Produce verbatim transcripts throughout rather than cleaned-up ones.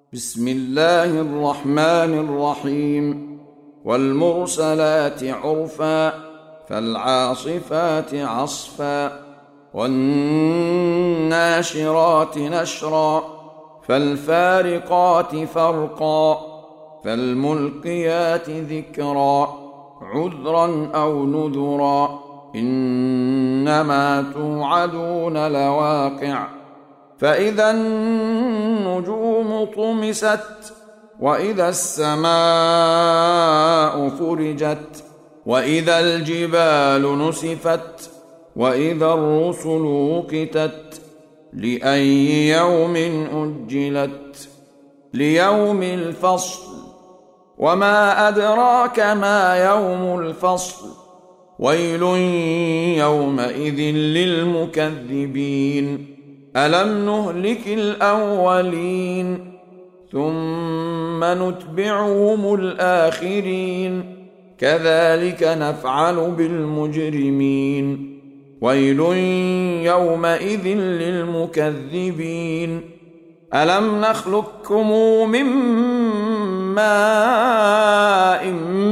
بسم الله الرحمن الرحيم. والمرسلات عرفا فالعاصفات عصفا والناشرات نشرا فالفارقات فرقا فالملقيات ذكرا عذرا أو نذرا إنما توعدون لواقع فإذا النجوم طمست وإذا السماء فرجت وإذا الجبال نسفت وإذا الرسل وقتت لأي يوم أجلت ليوم الفصل وما أدراك ما يوم الفصل ويل يومئذ للمكذبين ألم نهلك الأولين ثم نتبعهم الآخرين كذلك نفعل بالمجرمين ويل يومئذ للمكذبين ألم نخلقكم من ماء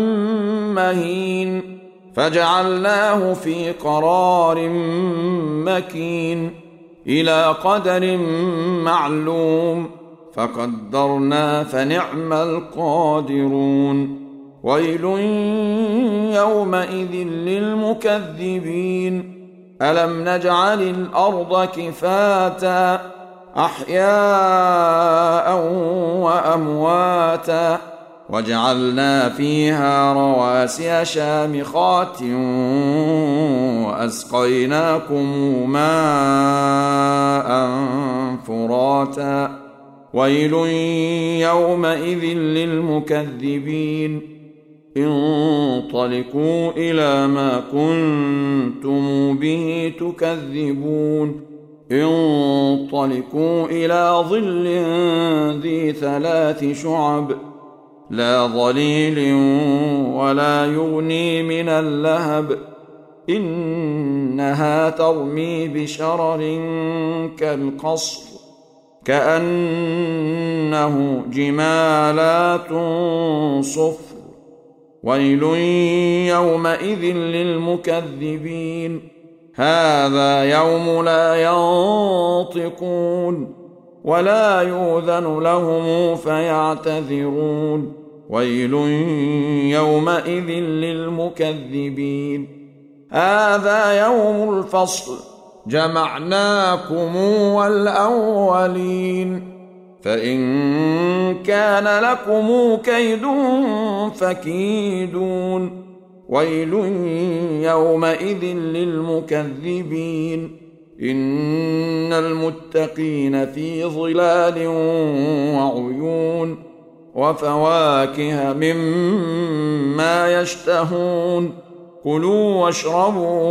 مهين فجعلناه في قرار مكين إلى قدر معلوم فقدرنا فنعم القادرون ويل يومئذ للمكذبين ألم نجعل الأرض كفاتا أحياء وأمواتا وجعلنا فيها رواسي شامخات وأسقيناكم ماء فراتا ويل يومئذ للمكذبين انطلقوا إلى ما كنتم به تكذبون انطلقوا إلى ظل ذي ثلاث شعب لا ظليل ولا يغني من اللهب إنها ترمي بشرر كالقصر كأنه جمالات صفر ويل يومئذ للمكذبين هذا يوم لا ينطقون ولا يؤذن لهم فيعتذرون ويل يومئذ للمكذبين هذا يوم الفصل جمعناكم والأولين فإن كان لكم كيد فكيدون ويل يومئذ للمكذبين إن المتقين في ظلال وعيون وفواكه مما يشتهون كلوا واشربوا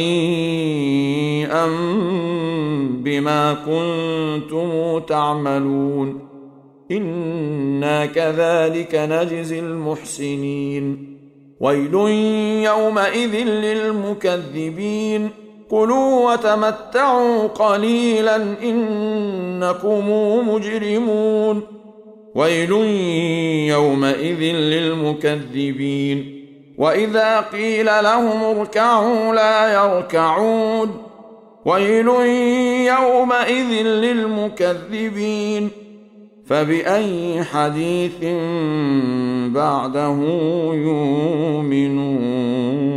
هنيئا بما كنتم تعملون إنا كذلك نجزي المحسنين ويل يومئذ للمكذبين كلوا وتمتعوا قليلا إنكم مجرمون ويل يومئذ للمكذبين وإذا قيل لهم اركعوا لا يركعون ويل يومئذ للمكذبين فبأي حديث بعده يؤمنون.